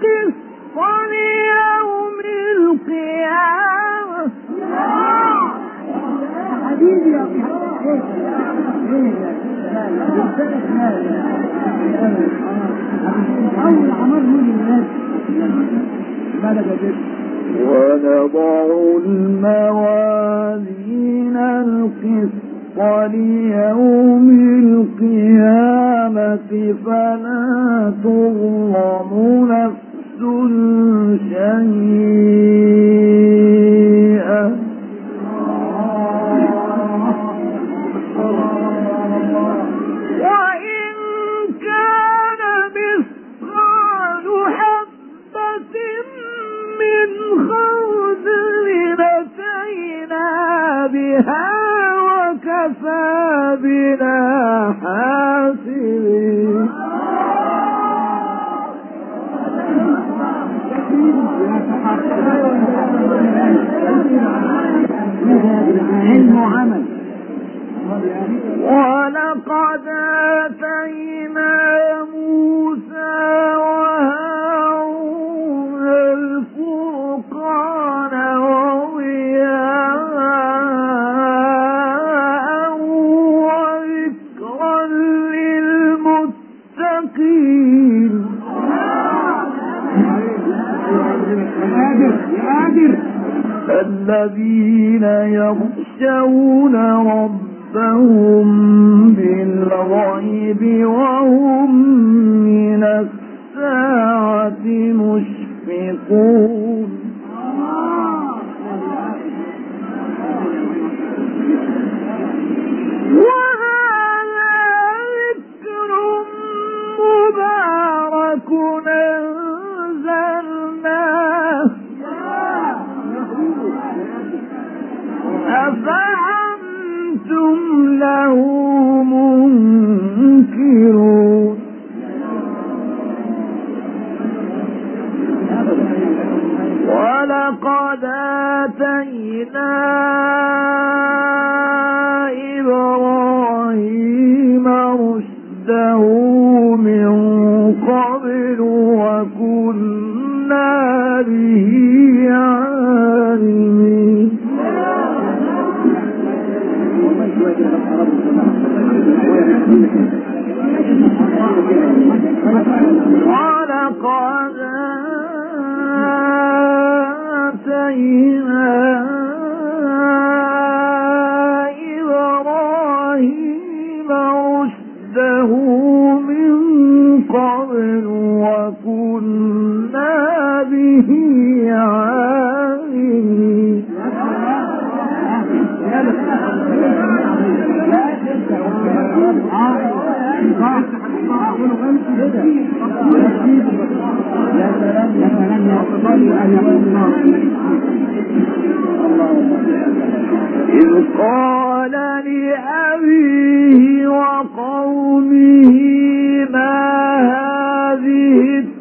القسط ليوم القيامة. حبيبي يا أول عمر من الناس ونضع الموازين القسط ليوم القيامة فلا تظلم نفس شيئا وإن كان مثقال حبة من خردل أتينا بها وكفى بنا حاسبين. علم وعمل. ولقد آتينا موسى وهارون الفرقان وضياء وذكرا للمتقين. الذين يخشون ربهم بالغيب وهم من الساعة مشفقون. وهذا ذكر مبارك أنزلناه أفأنتم له منكرون. ولقد آتينا إبراهيم رشده من قبل وكنا به عالمين. ولقد آتينا إبراهيم رشده من قبل وكنا به عالمين. إذ قال لأبيه وقومه ما هذه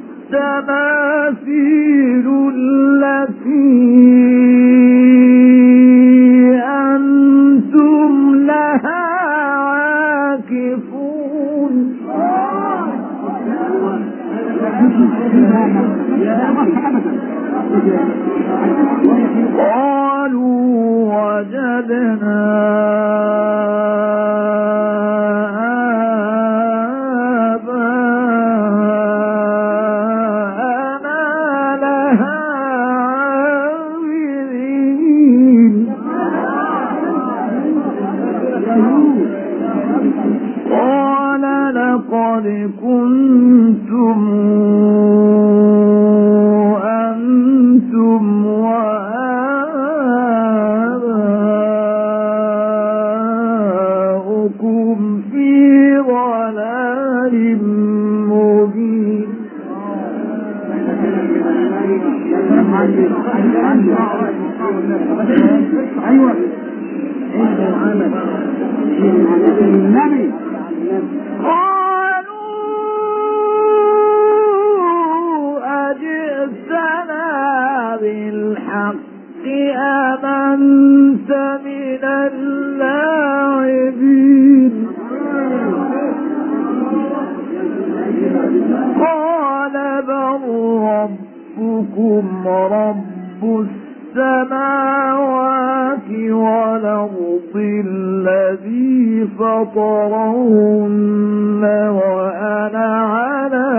التماثيل التي أنتم لها عاكفون. قالوا وجدنا آباءنا لها عابدين. قال لقد كنتم أنتم وآباؤكم في ضلال مبين. أيوة النبي. قالوا أجئتنا بالحق أم أنت من اللاعبين. قال بل ربكم رب السماوات والأرض الذي فطرهن وأنا على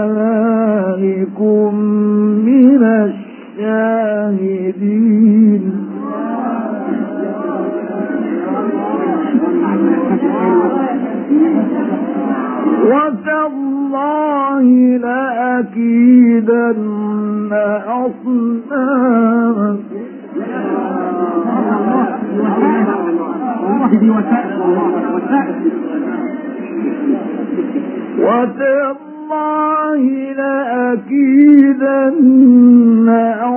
ذلكم من الشاهدين. وتالله لأكيدن أصنامكم وتالله لأكيدن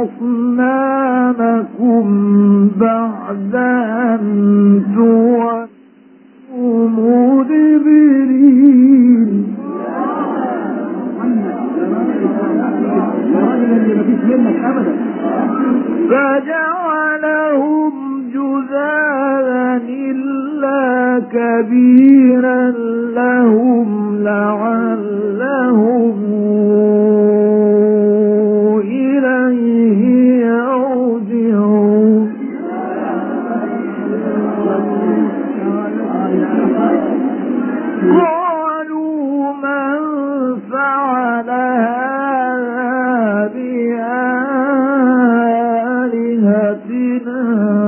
أصنامكم بعد أن تولوا مدبرين. فجعلهم جذاذا إلا كبيرا لهم لعلهم إليه يرجعون. قالوا من فعل هذا بآلهتنا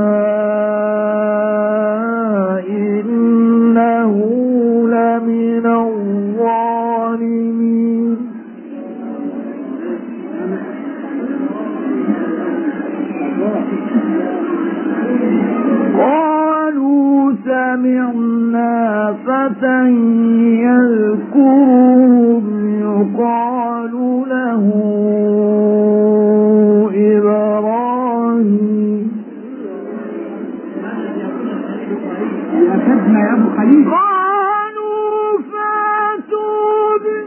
إنه لمن الظالمين. قالوا سمعنا فتى يذكرهم يقال له إبراهيم. يا أبو خليل قالوا فاتوا به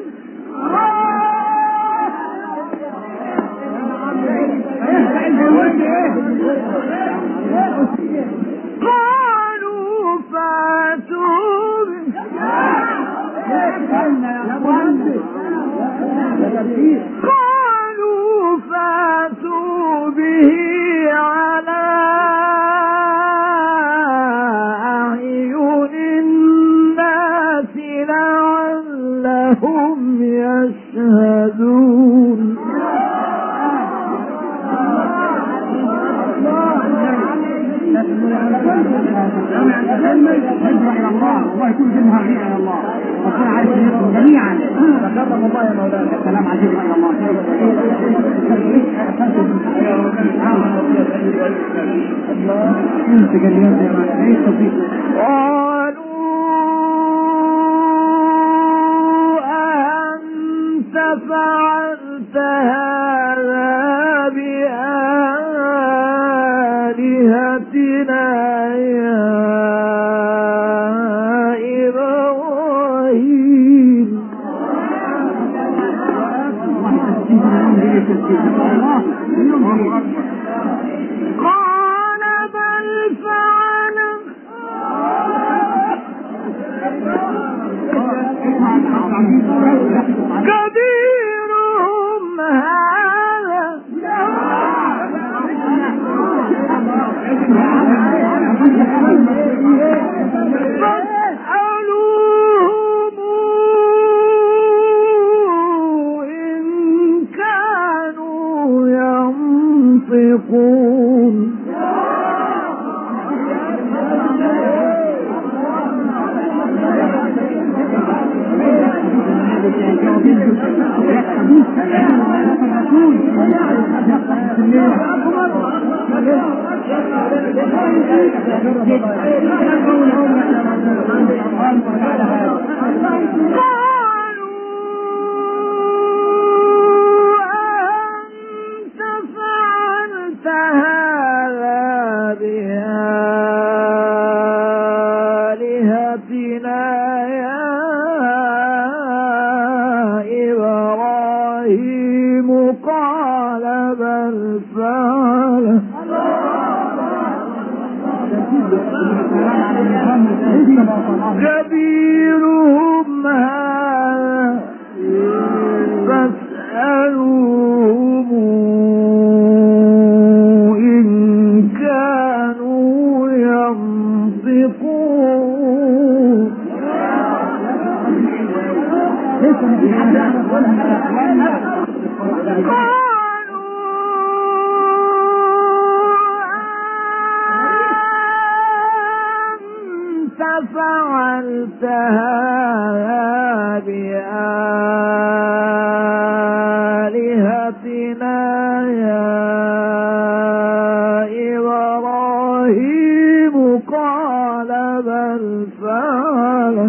قالوا فاتوا به قالوا فاتوا به على أعين الناس لعلهم يشهدون. الله يكون جنها غير على الله وكون عايز منكم جميعا تقدم الله يا مولانا السلام عليكم يا الله. قالوا أنت فعلت هذا بآلهتنا يا إبراهيم. قال بل فعله كبيرهم هذا فاسألوهم إن كانوا ينطقون. أنت فعلت هذا بآلهتنا يا إبراهيم. قال بل فعله كبيرهم هذا فاسألوا فعلت هذا بآلهتنا يا إبراهيم قال بل فعلت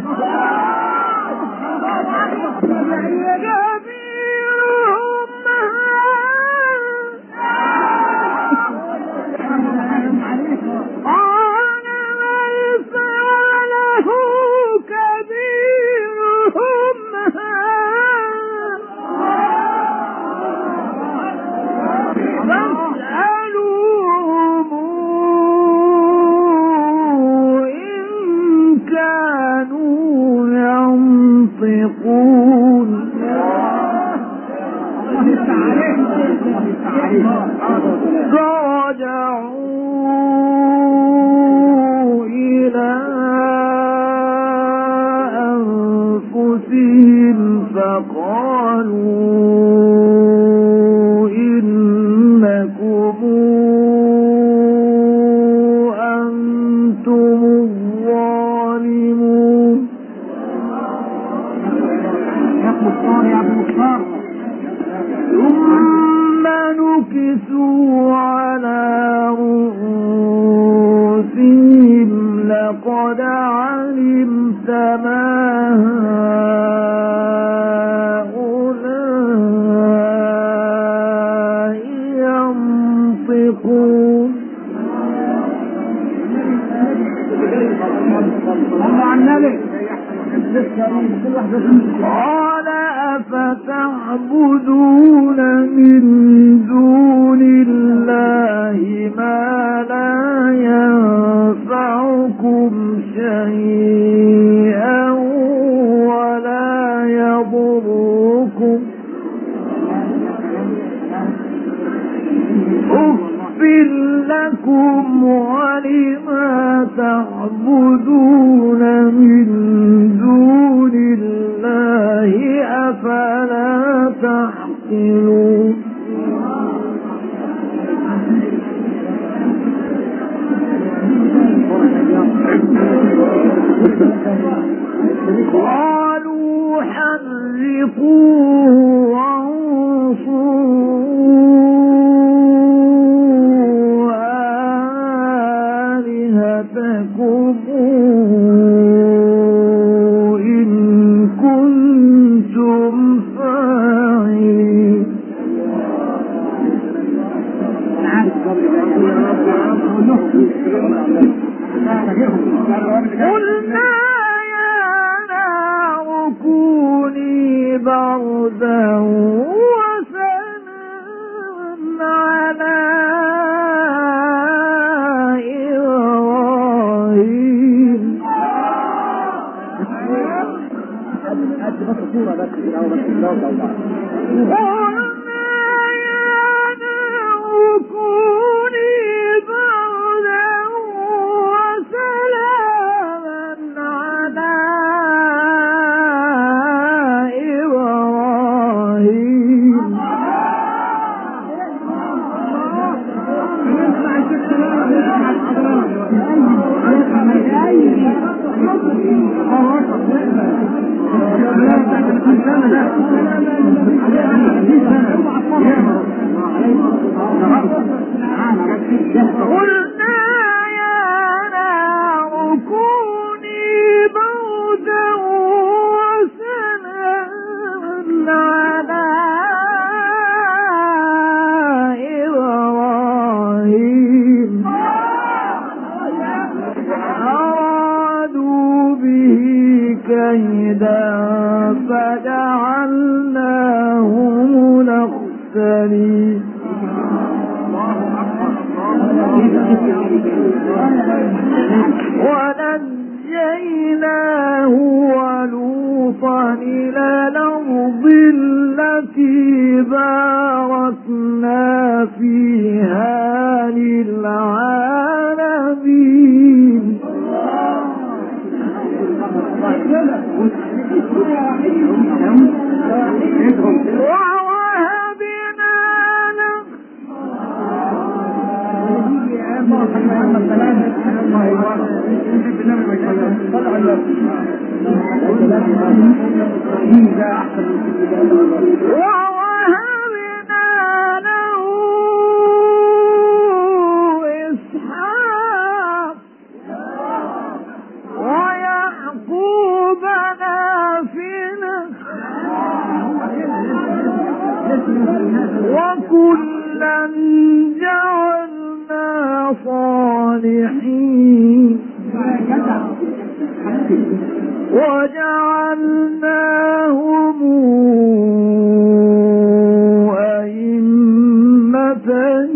فرجعوا إلى أنفسهم فقالوا إنكم أنتم الظالمون. ثم نكسوا على رؤوسهم لقد علمت ما هؤلاء ينطقون. قال أفتعبدون من دون الله ما لا ينفعكم شيئا ولا يضركم أف لكم ولما تعبدون من دون الله أفلا تعقلون. قالوا حرقوه وانصروا آلهتكم إن كنتم فاعلين. قلنا يا نار كوني بردا وسلاما على إبراهيم. قلنا يا نار كوني بردا وسلاما على إبراهيم. قلنا يا نار كوني بردا وسلاما على إبراهيم. أرادوا به كيدا فجعلناهم الأخسرين. ونجيناه ولوطا إلى الأرض التي باركنا فيها للعالمين. اللهم السلام. الله يبارك فيك بالنبي ما شاء الله. صل على النبي. ده احسن ووهبنا له إسحاق ويعقوب نافلة وكلا جعلنا صالحين وجعلناهم أئمة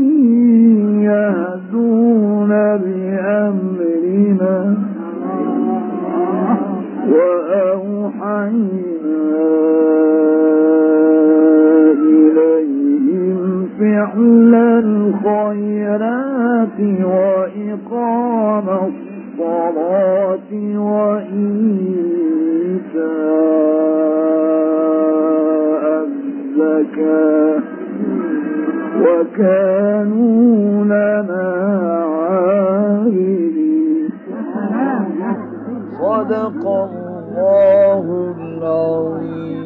يهدون بأمرنا وأوحينا إليهم فعل الخيرات وإقام الصلاة وإيتاء الزكاة وكانوا لنا عابدين. صدق الله العظيم.